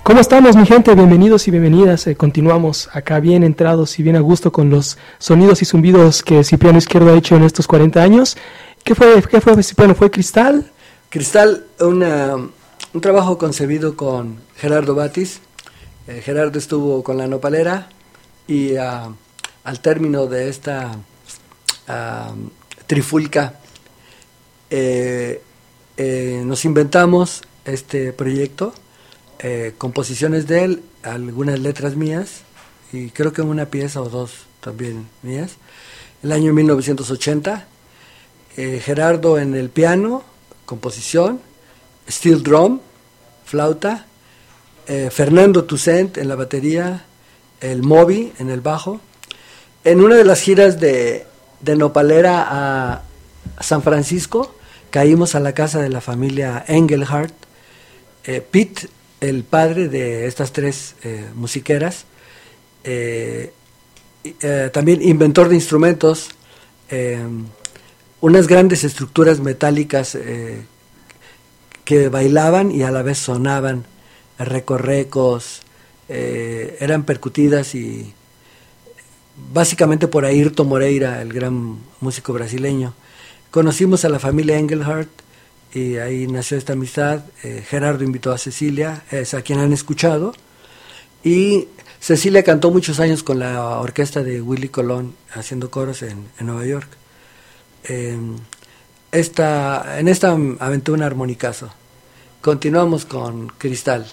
¿Cómo estamos, mi gente? Bienvenidos y bienvenidas. Continuamos acá bien entrados y bien a gusto con los sonidos y zumbidos que Cipriano Izquierdo ha hecho en estos 40 años. ¿Qué fue Cipriano? ¿Fue Cristal? Cristal, un trabajo concebido con Gerardo Batis. Gerardo estuvo con La Nopalera y al término de esta trifulca nos inventamos este proyecto. Composiciones de él, algunas letras mías y creo que una pieza o dos también mías. El año 1980, Gerardo en el piano, composición, steel drum, flauta, Fernando Toussaint en la batería, el Moby en el bajo. En una de las giras de Nopalera a San Francisco, caímos a la casa de la familia Engelhardt. Pete, el padre de estas tres musiqueras, también inventor de instrumentos, unas grandes estructuras metálicas que bailaban y a la vez sonaban, recorrecos, eran percutidas y básicamente por Ayrton Moreira, el gran músico brasileño. Conocimos a la familia Engelhardt y ahí nació esta amistad. Gerardo invitó a Cecilia, es a quien han escuchado, y Cecilia cantó muchos años con la orquesta de Willy Colón haciendo coros en Nueva York. En esta aventé un armonicazo. Continuamos con Cristal.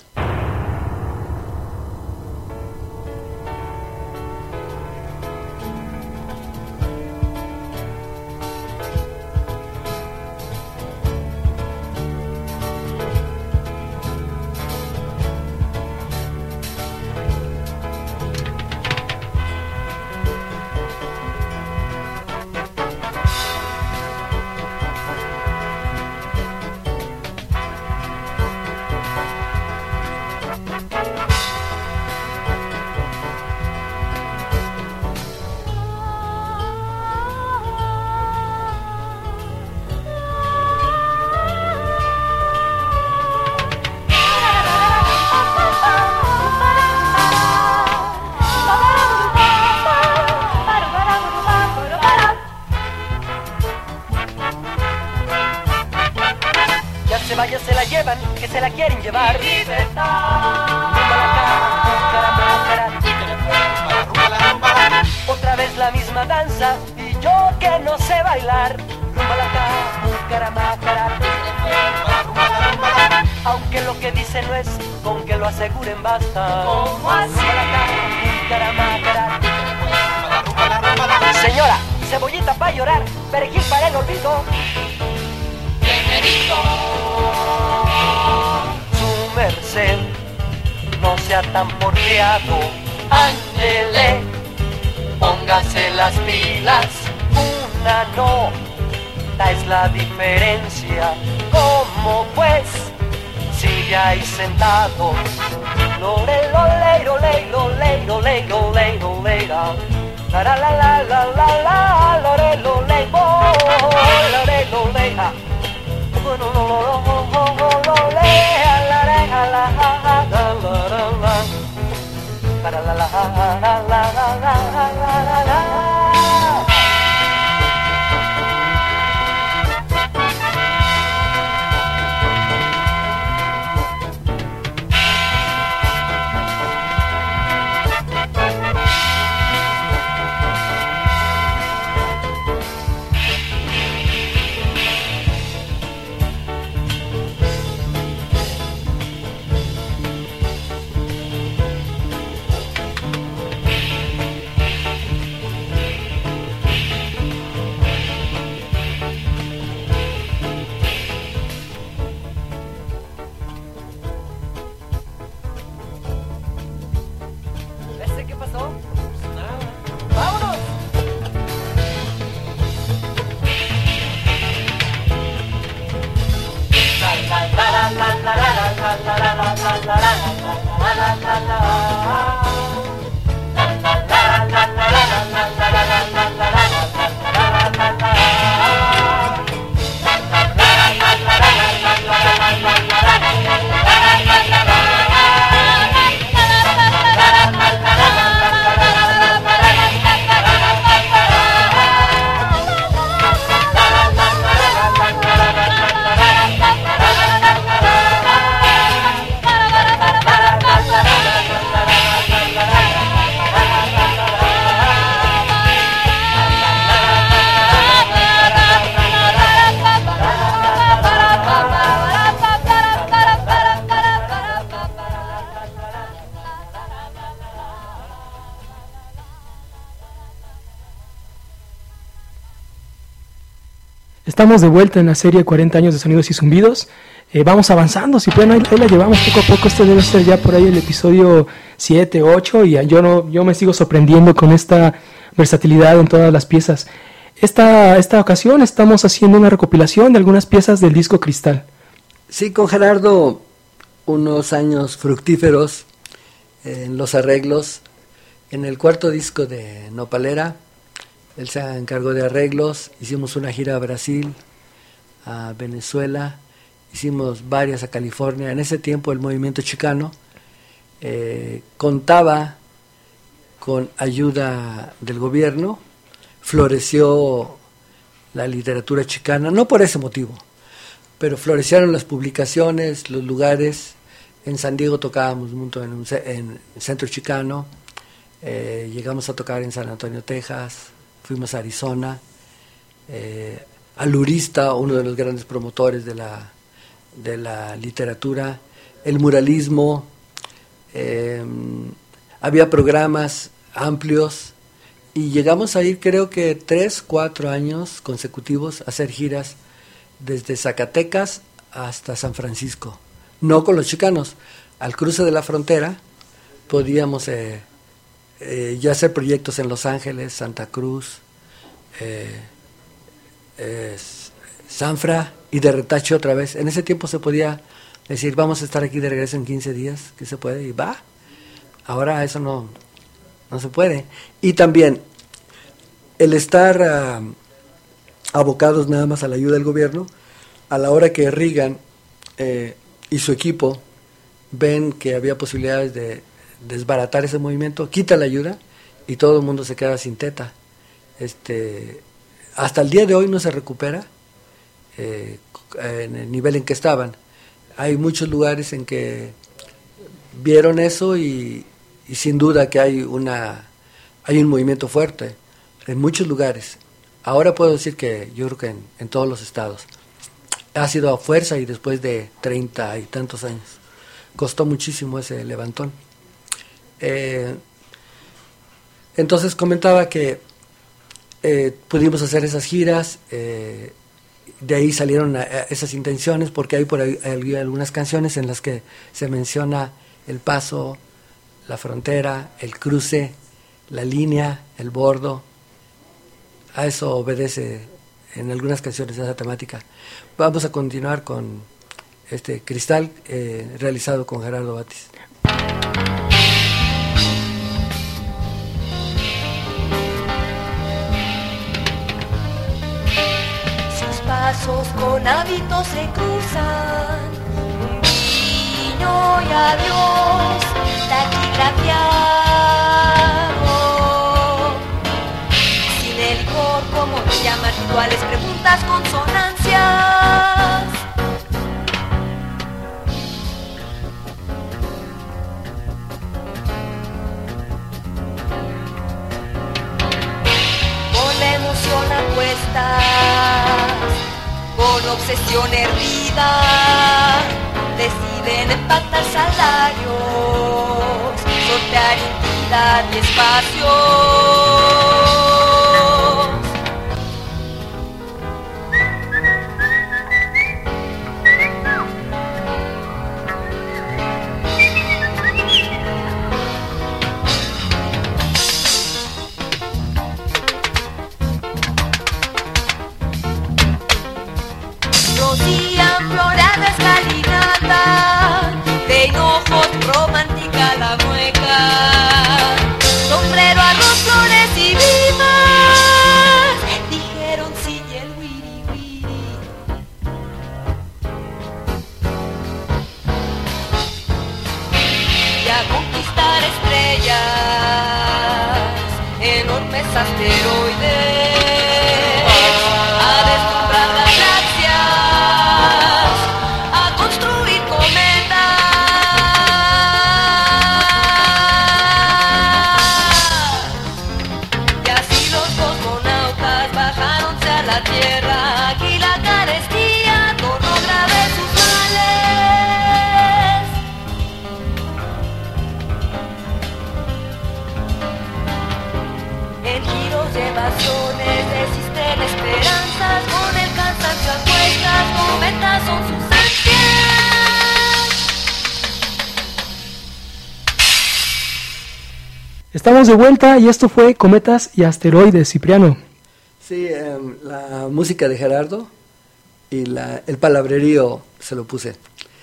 Se la llevan, que se la quieren llevar. Otra vez la misma danza y yo que no sé bailar. Aunque lo que dicen no es, con que lo aseguren basta. Señora, cebollita para llorar, perejil para el olvido. Su merced, no sea tan porfiado, ándele, póngase las pilas, una nota es la diferencia, como pues, sigue ahí sentados, lore, lole, lole, lole, lole, lole, lole, la la la la la la la, lore, lole, lore, lole, ¿qué pasó? Pues nada. ¡Vámonos! Estamos de vuelta en la serie 40 años de Sonidos y Zumbidos. Vamos avanzando, Cipriano, ahí la llevamos poco a poco. Este debe ser ya por ahí el episodio 7, 8 y yo me sigo sorprendiendo con esta versatilidad en todas las piezas. Esta ocasión estamos haciendo una recopilación de algunas piezas del disco Cristal. Sí, con Gerardo, unos años fructíferos en los arreglos. En el cuarto disco de Nopalera, él se encargó de arreglos. Hicimos una gira a Brasil, a Venezuela, hicimos varias a California. En ese tiempo el movimiento chicano contaba con ayuda del gobierno, floreció la literatura chicana, no por ese motivo, pero florecieron las publicaciones, los lugares. En San Diego tocábamos mucho en el centro chicano, llegamos a tocar en San Antonio, Texas, fuimos a Arizona, Alurista, uno de los grandes promotores de la literatura, el muralismo, había programas amplios y llegamos a ir, creo que 3-4 años consecutivos a hacer giras desde Zacatecas hasta San Francisco, no con los chicanos. Al cruce de la frontera podíamos ya hacer proyectos en Los Ángeles, Santa Cruz, Sanfra y de retache otra vez. En ese tiempo se podía decir, vamos a estar aquí de regreso en 15 días, que se puede, y va. Ahora eso no se puede. Y también el estar abocados nada más a la ayuda del gobierno, a la hora que Reagan y su equipo ven que había posibilidades de desbaratar ese movimiento, quita la ayuda y todo el mundo se queda sin teta. Hasta el día de hoy no se recupera en el nivel en que estaban. Hay muchos lugares en que vieron eso y sin duda que hay un movimiento fuerte en muchos lugares. Ahora puedo decir que yo creo que en todos los estados ha sido a fuerza y después de 30 y tantos años. Costó muchísimo ese levantón. Entonces comentaba que pudimos hacer esas giras, de ahí salieron esas intenciones, porque hay por ahí hay algunas canciones en las que se menciona el paso, la frontera, el cruce, la línea, el bordo. A eso obedece en algunas canciones esa temática. Vamos a continuar con este Cristal, realizado con Gerardo Batis. Pasos con hábitos se cruzan, un guiño y adiós, taquigrafiado, sin el licor como te llaman rituales, preguntas, consonancias. Con la emoción a cuestas, con obsesión hervida, deciden empatar salarios, sortear intimidad y espacios. Rocían florada escalinata, de hinojos romántica la mueca, sombrero, arroz, flores y vivas, dijeron sí y el wiri wiri. Y a conquistar estrellas, enormes asteroides, a deslumbrar galaxias, a construir cometas. Y así los cosmonautas bajáronse a la Tierra. Aquí la carestía tornó grave sus males. En giros de evasiones, Estamos de vuelta y esto fue Cometas y Asteroides, Cipriano. Sí, la música de Gerardo y el palabrerío se lo puse.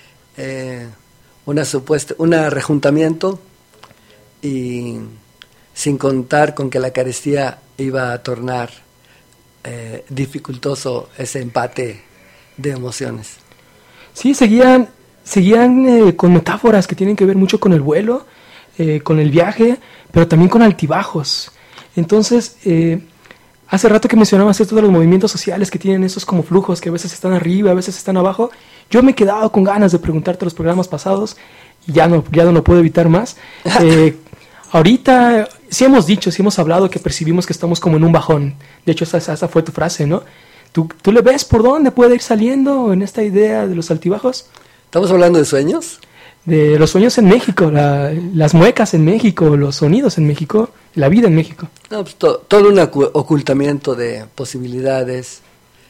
Un rejuntamiento y sin contar con que la carestía iba a tornar dificultoso ese empate de emociones. Sí, seguían con metáforas que tienen que ver mucho con el vuelo, con el viaje, pero también con altibajos. Entonces, hace rato que mencionabas esto de los movimientos sociales que tienen esos como flujos que a veces están arriba, a veces están abajo. Yo me he quedado con ganas de preguntarte los programas pasados y ya no lo puedo evitar más. Ahorita sí hemos hablado que percibimos que estamos como en un bajón. De hecho, esa fue tu frase, ¿no? ¿Tú le ves por dónde puede ir saliendo en esta idea de los altibajos? ¿Estamos hablando de sueños? De los sueños en México, las muecas en México, los sonidos en México, la vida en México. No, pues todo un ocultamiento de posibilidades,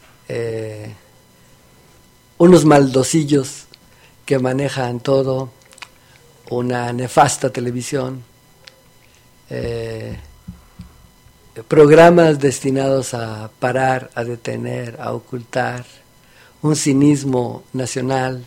unos maldosillos que manejan todo, una nefasta televisión, programas destinados a parar, a detener, a ocultar, un cinismo nacional.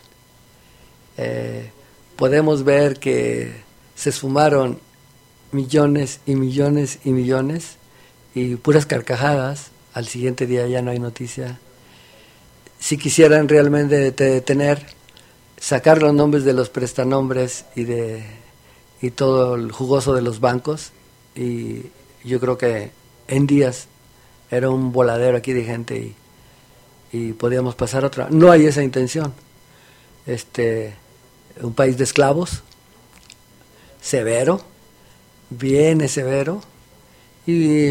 Podemos ver que se esfumaron millones y millones y millones y puras carcajadas. Al siguiente día ya no hay noticia. Si quisieran realmente detener, sacar los nombres de los prestanombres y todo el jugoso de los bancos, y yo creo que en días era un voladero aquí de gente y podíamos pasar a otra. No hay esa intención. Un país de esclavos, severo, viene severo, y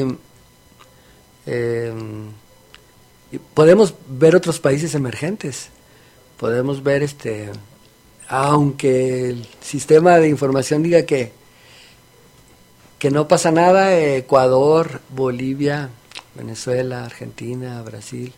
podemos ver otros países emergentes, podemos ver, aunque el sistema de información diga que no pasa nada, Ecuador, Bolivia, Venezuela, Argentina, Brasil,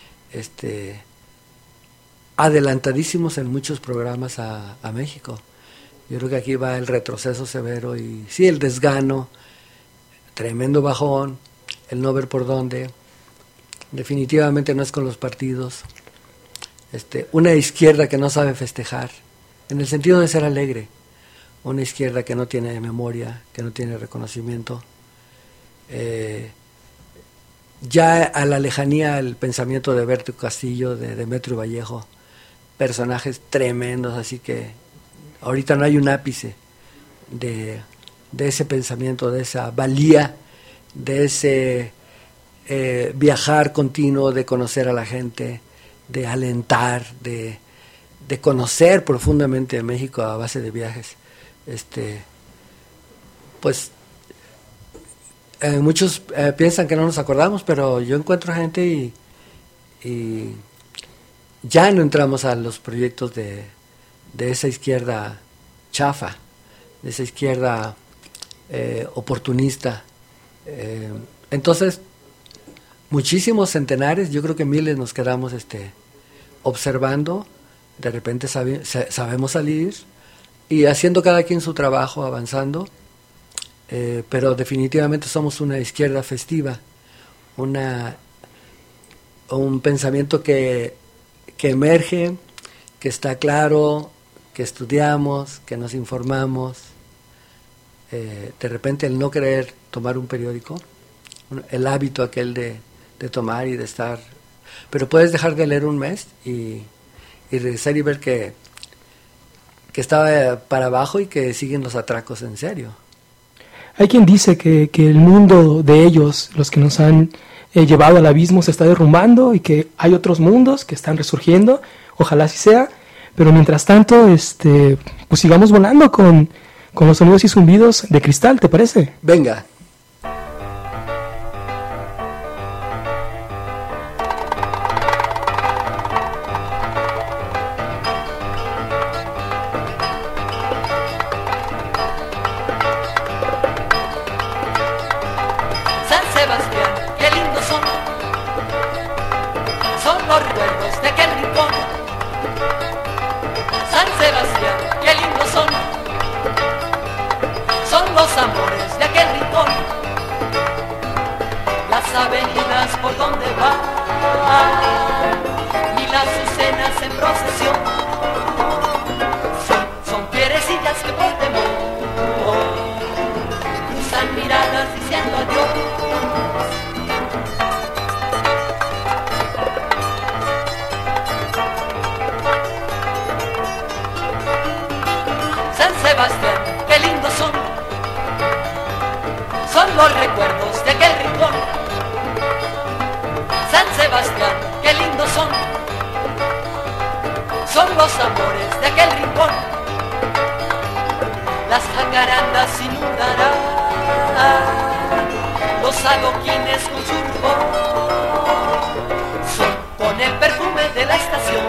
adelantadísimos en muchos programas a México. Yo creo que aquí va el retroceso severo y sí, el desgano, tremendo bajón, el no ver por dónde. Definitivamente no es con los partidos. Una izquierda que no sabe festejar, en el sentido de ser alegre. Una izquierda que no tiene memoria, que no tiene reconocimiento. Ya a la lejanía el pensamiento de Berto Castillo, de Demetrio Vallejo, personajes tremendos, así que ahorita no hay un ápice de ese pensamiento, de esa valía, de ese viajar continuo, de conocer a la gente, de alentar, de conocer profundamente a México a base de viajes. Muchos piensan que no nos acordamos, pero yo encuentro gente y ya no entramos a los proyectos de esa izquierda chafa, de esa izquierda oportunista. Entonces, muchísimos centenares, yo creo que miles nos quedamos observando, de repente sabemos salir y haciendo cada quien su trabajo, avanzando, pero definitivamente somos una izquierda festiva, un pensamiento que emerge, que está claro, que estudiamos, que nos informamos. De repente el no querer tomar un periódico, el hábito aquel de tomar y de estar, pero puedes dejar de leer un mes y regresar y ver que estaba para abajo y que siguen los atracos en serio. Hay quien dice que el mundo de ellos, los que nos han llevado al abismo, se está derrumbando y que hay otros mundos que están resurgiendo, ojalá así sea, pero mientras tanto pues sigamos volando con los sonidos y zumbidos de Cristal, ¿te parece? Venga. San Sebastián, qué lindos son los recuerdos de aquel rincón. San Sebastián, qué lindos son los amores de aquel procesión. Son fierecillas que por temor cruzan miradas diciendo adiós. San Sebastián, qué lindos son los recuerdos de aquel rincón. San Sebastián, qué lindos son los amores de aquel rincón. Las jacarandas inundarán los adoquines con su rubor. Son con el perfume de la estación,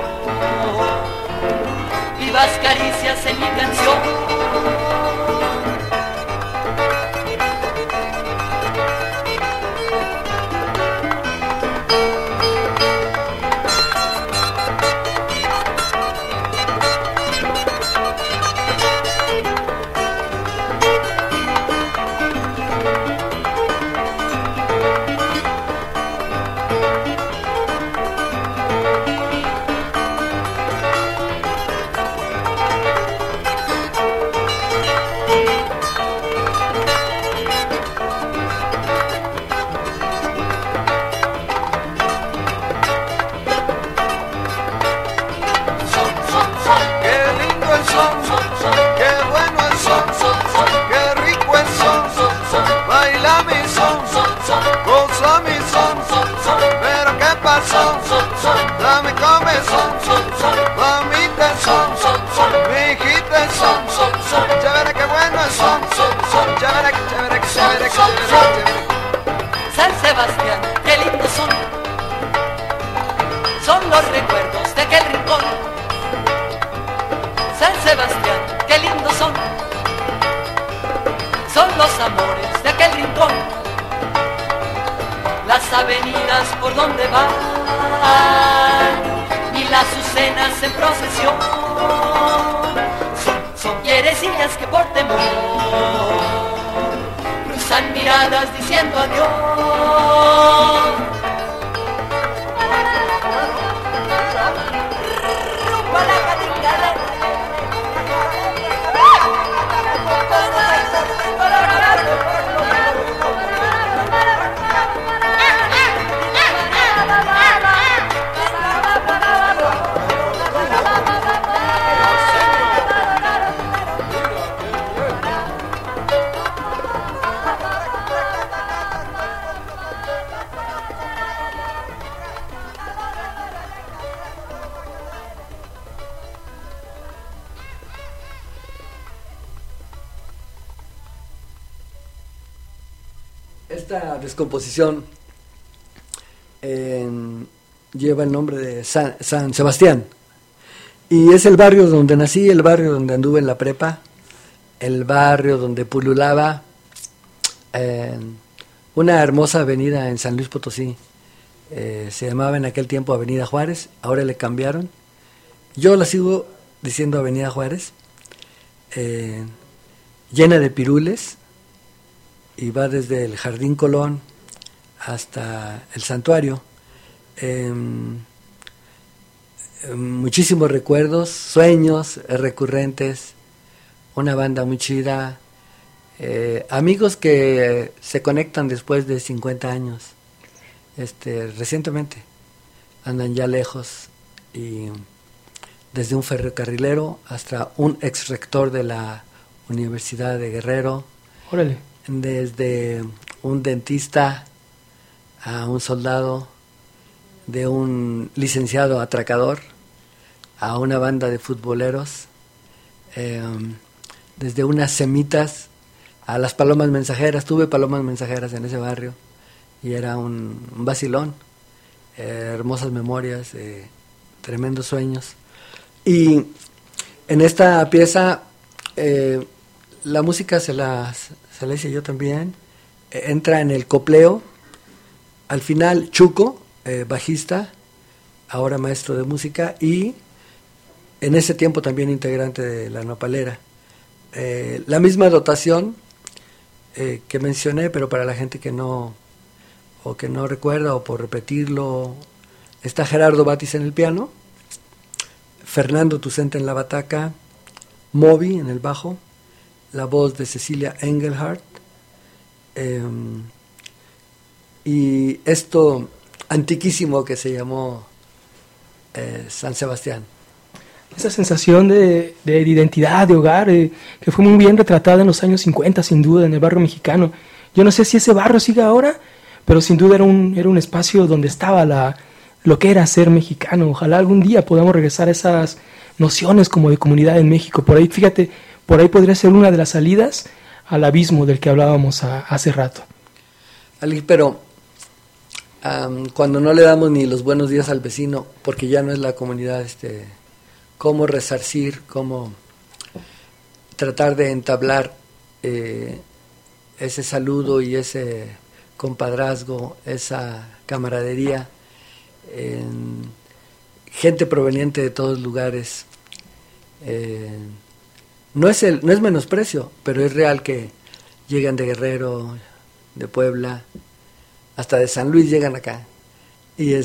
vivas caricias en mi canción. Dame comezón, mamita son, mi hijita son, chévere que bueno son, chévere que chévere que chévere que chévere. San Sebastián, qué lindos son los recuerdos de aquel rincón. San Sebastián, qué lindos son los amores de aquel rincón. Las avenidas por donde van y las azucenas en procesión son fierecillas que por temor cruzan miradas diciendo adiós. Esta descomposición lleva el nombre de San Sebastián y es el barrio donde nací, el barrio donde anduve en la prepa, el barrio donde pululaba una hermosa avenida en San Luis Potosí. Se llamaba en aquel tiempo Avenida Juárez, ahora le cambiaron. Yo la sigo diciendo Avenida Juárez, llena de pirules, y va desde el Jardín Colón hasta el Santuario. Muchísimos recuerdos, sueños recurrentes, una banda muy chida, amigos que se conectan después de 50 años, recientemente andan ya lejos, y desde un ferrocarrilero hasta un ex rector de la Universidad de Guerrero. Órale. Desde un dentista a un soldado, de un licenciado atracador a una banda de futboleros, desde unas semitas a las palomas mensajeras. Tuve palomas mensajeras en ese barrio y era un vacilón, hermosas memorias, tremendos sueños. Y en esta pieza la música se la hice yo también. Entra en el copleo. Al final, Chuco, bajista, ahora maestro de música, y en ese tiempo también integrante de La Nopalera. La misma dotación que mencioné, pero para la gente que no recuerda, o por repetirlo, está Gerardo Batis en el piano, Fernando Tucente en la bataca, Moby en el bajo, la voz de Cecilia Engelhardt, y esto antiquísimo que se llamó San Sebastián. Esa sensación de identidad, de hogar, que fue muy bien retratada en los años 50, sin duda, en el barrio mexicano. Yo no sé si ese barrio sigue ahora, pero sin duda era un espacio donde estaba lo que era ser mexicano. Ojalá algún día podamos regresar a esas nociones como de comunidad en México. Por ahí, fíjate, por ahí podría ser una de las salidas al abismo del que hablábamos hace rato. Ali, pero cuando no le damos ni los buenos días al vecino, porque ya no es la comunidad, cómo resarcir, cómo tratar de entablar ese saludo y ese compadrazgo, esa camaradería, gente proveniente de todos lugares. No es menosprecio, pero es real que llegan de Guerrero, de Puebla, hasta de San Luis llegan acá. Y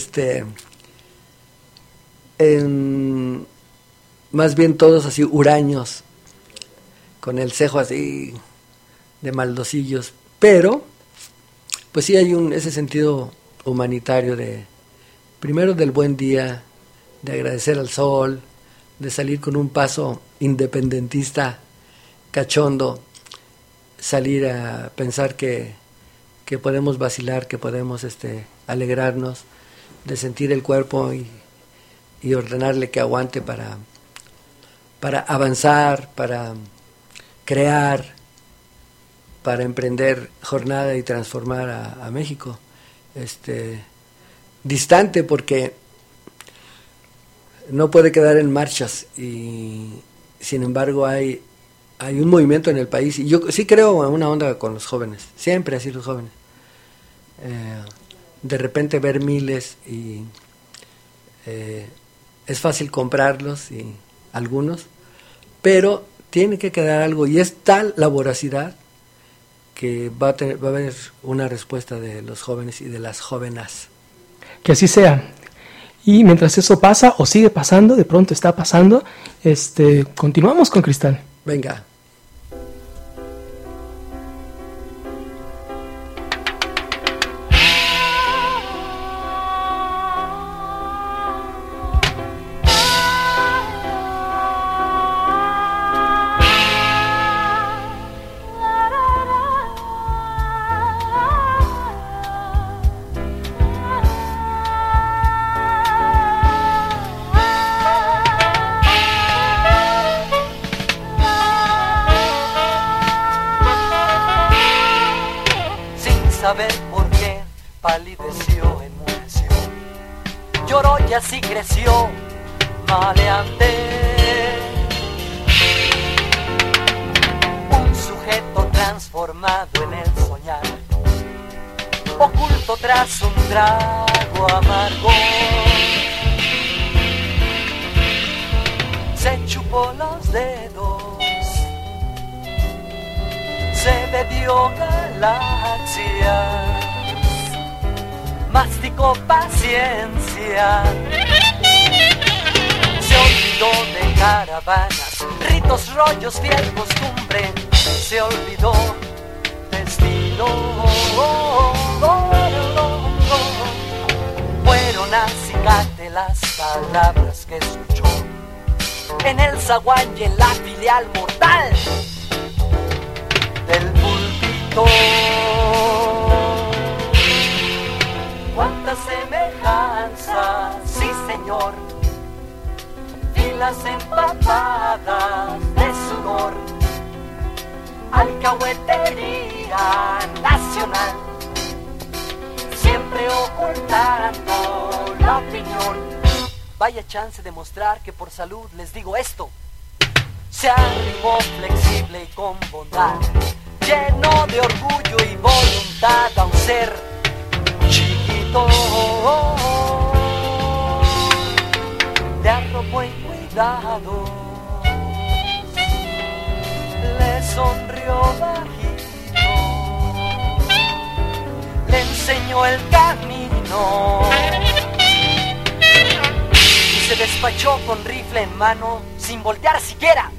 más bien todos así huraños, con el cejo así de maldosillos, pero pues sí hay ese sentido humanitario primero del buen día, de agradecer al sol, de salir con un paso independentista cachondo, salir a pensar que podemos vacilar, que podemos alegrarnos, de sentir el cuerpo y ordenarle que aguante para avanzar, para crear, para emprender jornada y transformar a México. Distante porque no puede quedar en marchas, y sin embargo hay un movimiento en el país, y yo sí creo en una onda con los jóvenes, siempre así los jóvenes. De repente ver miles y es fácil comprarlos, y algunos, pero tiene que quedar algo, y es tal la voracidad que va a haber una respuesta de los jóvenes y de las jóvenes. Que así sea. Y mientras eso pasa, o sigue pasando, de pronto está pasando, continuamos con Cristal. Venga. Saber por qué palideció, enmudeció, lloró y así creció, maleante. Un sujeto transformado en el soñar, oculto tras un trago amargo. Se chupó los dedos, se bebió galaxias, masticó paciencia, se olvidó de caravanas, ritos, rollos, fiel costumbre, se olvidó destino. Fueron acicate las palabras que escuchó en el zaguán y en la filial mortal del púlpito. Cuántas semejanzas, sí señor, filas empapadas de sudor, alcahuetería nacional, siempre ocultando la opinión. Vaya chance de mostrar que por salud les digo esto. Se arrimó flexible y con bondad, lleno de orgullo y voluntad a un ser chiquito. Le arropó en cuidado, le sonrió bajito, le enseñó el camino y se despachó con rifle en mano sin voltear siquiera.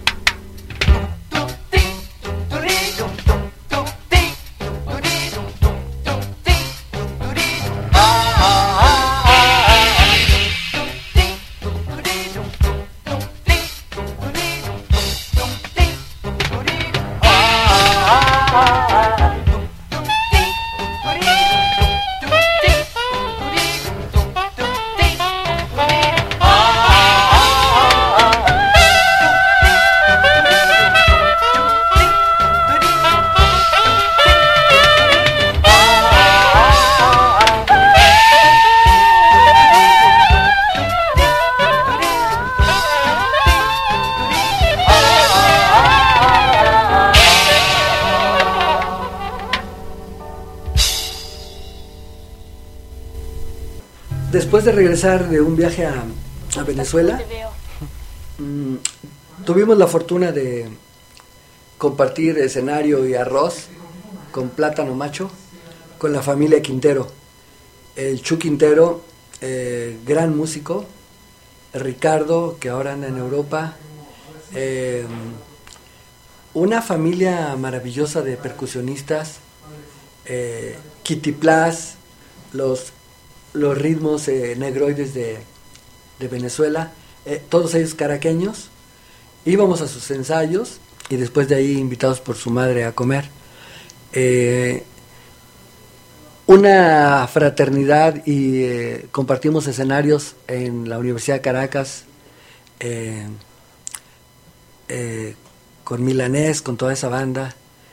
Después de regresar de un viaje a Venezuela, tuvimos la fortuna de compartir escenario y arroz con Plátano Macho, con la familia Quintero. El Chu Quintero, gran músico, Ricardo, que ahora anda en Europa, una familia maravillosa de percusionistas, Kitty Plas, los ritmos negroides de Venezuela, todos ellos caraqueños. Íbamos a sus ensayos y después de ahí invitados por su madre a comer. Una fraternidad y compartimos escenarios en la Universidad de Caracas, con Milanés, con toda esa banda.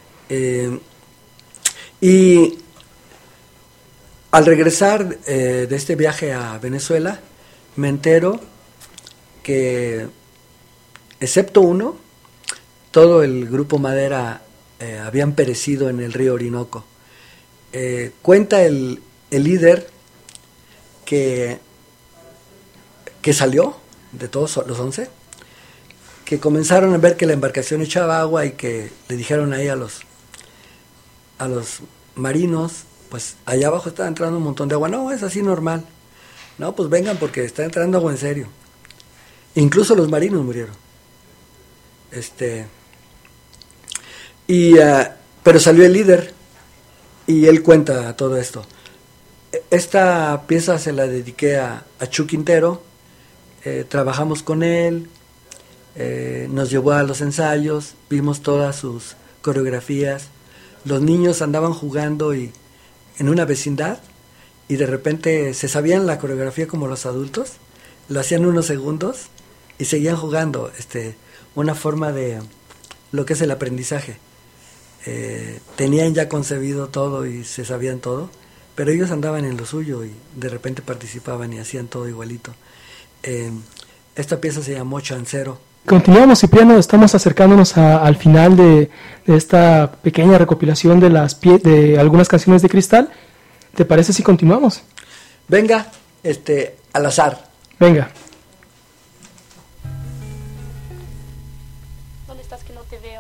Y al regresar de este viaje a Venezuela, me entero que, excepto uno, todo el grupo Madera habían perecido en el río Orinoco. Cuenta el líder que salió de todos los 11, que comenzaron a ver que la embarcación echaba agua y que le dijeron ahí a los marinos, pues allá abajo está entrando un montón de agua. No, es así normal. No, pues vengan porque está entrando agua en serio. Incluso los marinos murieron. Pero salió el líder y él cuenta todo esto. Esta pieza se la dediqué a Chu Quintero. Trabajamos con él, nos llevó a los ensayos, vimos todas sus coreografías. Los niños andaban jugando en una vecindad y de repente se sabían la coreografía como los adultos, lo hacían unos segundos y seguían jugando, una forma de lo que es el aprendizaje. Tenían ya concebido todo y se sabían todo, pero ellos andaban en lo suyo y de repente participaban y hacían todo igualito. Esta pieza se llamó Chancero. Continuamos, Cipriano, estamos acercándonos al final de esta pequeña recopilación de algunas canciones de Cristal. ¿Te parece si continuamos? Venga, al azar. Venga. ¿Dónde estás que no te veo?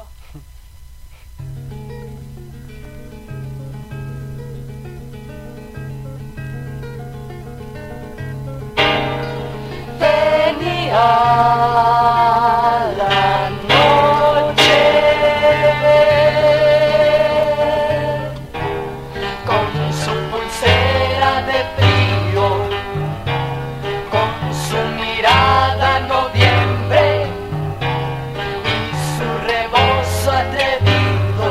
La noche con su pulsera de frío, con su mirada noviembre y su rebozo atrevido.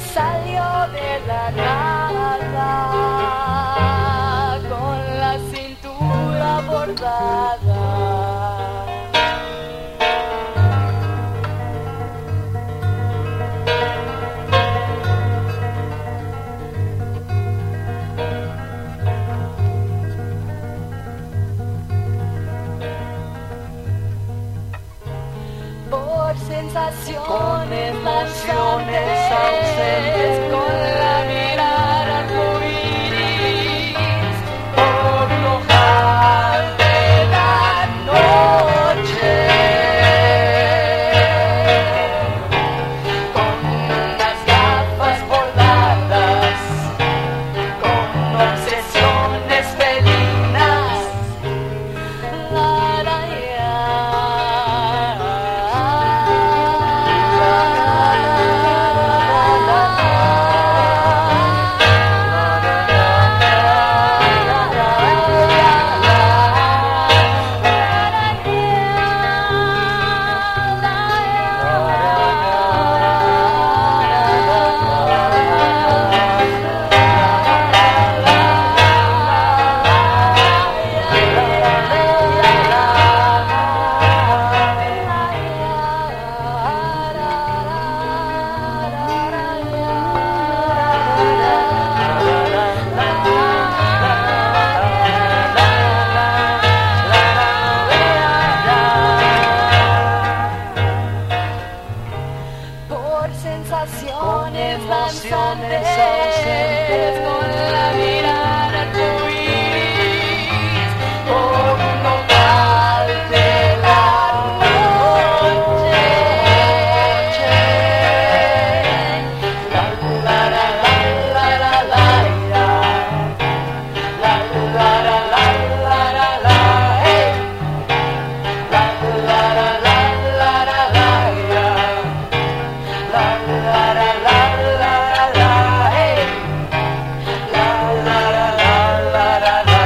salió de la nada con la cintura bordada. Por sensaciones, emociones ausentes, con la mirada arcoíris, por lo hall de la noche, con unas gafas bordadas, con obsesiones felinas, por sensaciones danzantes, con la mirada arcoíris, por un nopal de la noche. La la la la la la la la la la la la la hey. La la la la la la la la la la la la la hey. La la la la la la la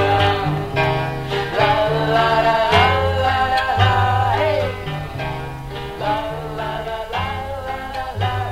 la la la la la hey. La la la la la la la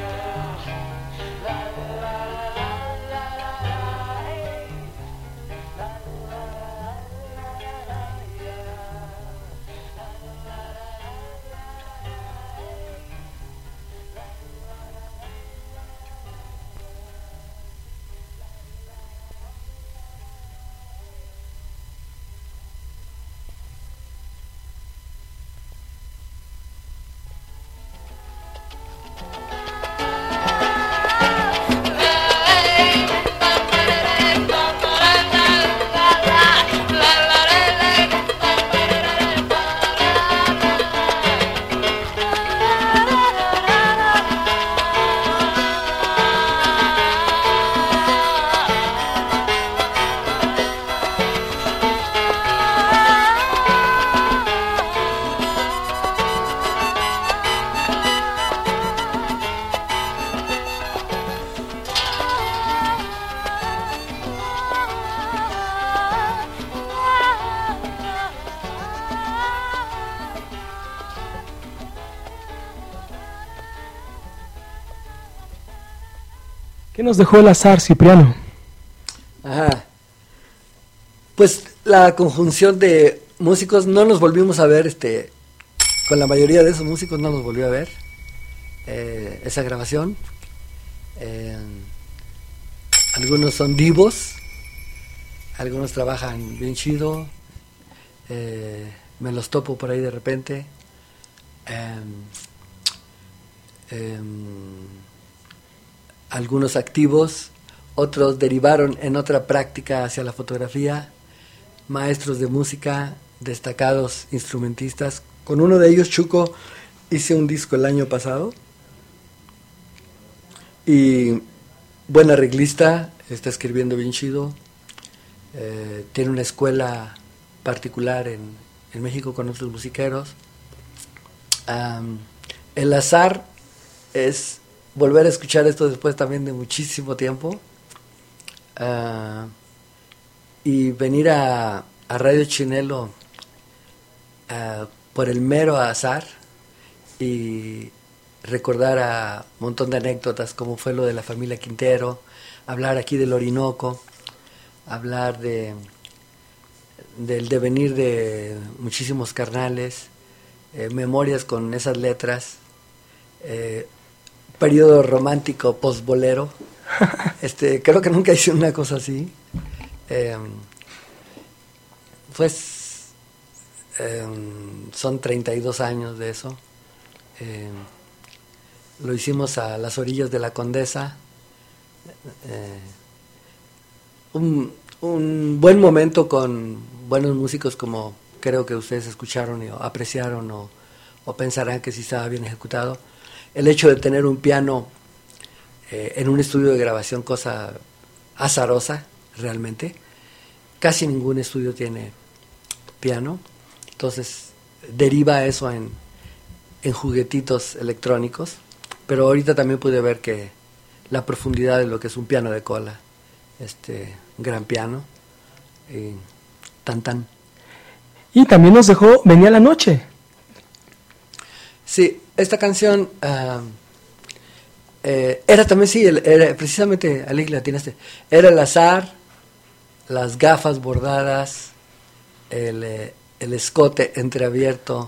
¿Qué nos dejó el azar, Cipriano? Ajá. Pues la conjunción de músicos, no nos volvimos a ver, con la mayoría de esos músicos no nos volvió a ver esa grabación. Algunos son divos, algunos trabajan bien chido, me los topo por ahí de repente. Algunos activos, otros derivaron en otra práctica hacia la fotografía, maestros de música, destacados instrumentistas. Con uno de ellos, Chuco, hice un disco el año pasado, y buen arreglista, está escribiendo bien chido, tiene una escuela particular en México con otros musiqueros. El azar es volver a escuchar esto después también de muchísimo tiempo, y venir a Radio Chinelo por el mero azar, y recordar a un montón de anécdotas, como fue lo de la familia Quintero, hablar aquí del Orinoco, hablar del devenir de muchísimos carnales, memorias con esas letras, periodo romántico post-bolero. Creo que nunca hice una cosa así. Pues son 32 años de eso. Lo hicimos a las orillas de la Condesa. Un buen momento con buenos músicos, como creo que ustedes escucharon y apreciaron o pensarán que sí estaba bien ejecutado. El hecho de tener un piano en un estudio de grabación, cosa azarosa realmente. Casi ningún estudio tiene piano, entonces deriva eso en juguetitos electrónicos, pero ahorita también pude ver que la profundidad de lo que es un piano de cola, gran piano, tan. Y también nos dejó Venía la Noche. Sí, esta canción era también, sí, era precisamente, Alex, la atinaste, era el azar, las gafas bordadas, el escote entreabierto,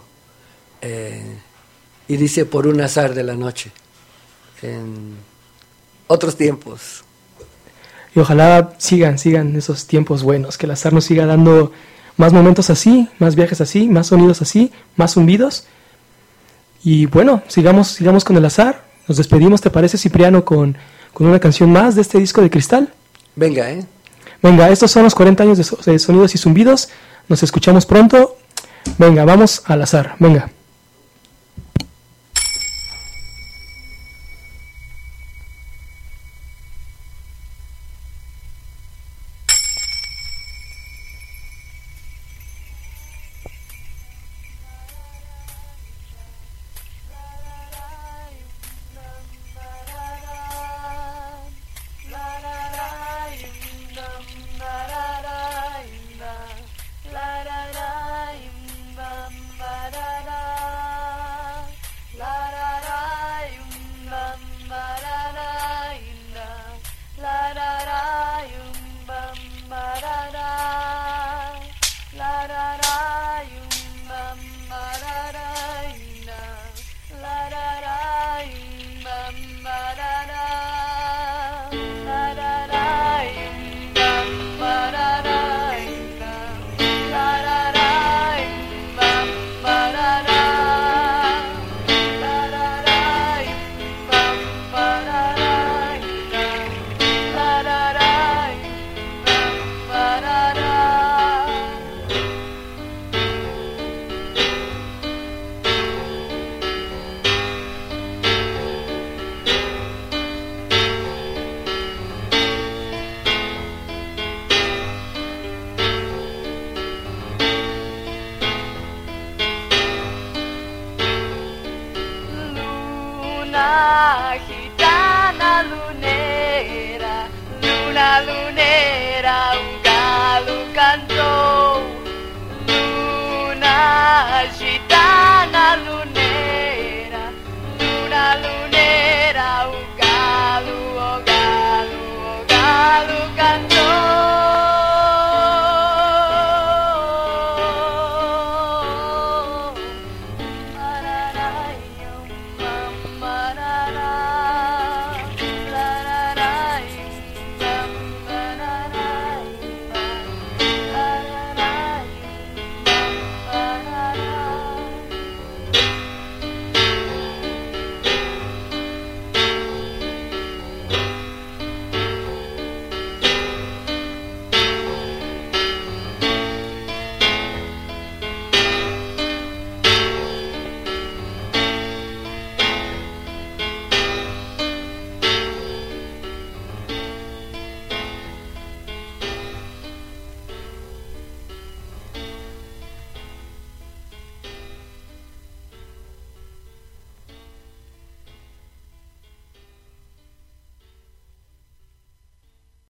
y dice por un azar de la noche, en otros tiempos. Y ojalá sigan esos tiempos buenos, que el azar nos siga dando más momentos así, más viajes así, más sonidos así, más zumbidos. Y bueno, sigamos con el azar. Nos despedimos, ¿te parece, Cipriano, con una canción más de este disco de Cristal? Venga, Venga, estos son los 40 años de sonidos y zumbidos. Nos escuchamos pronto. Venga, vamos al azar. Venga.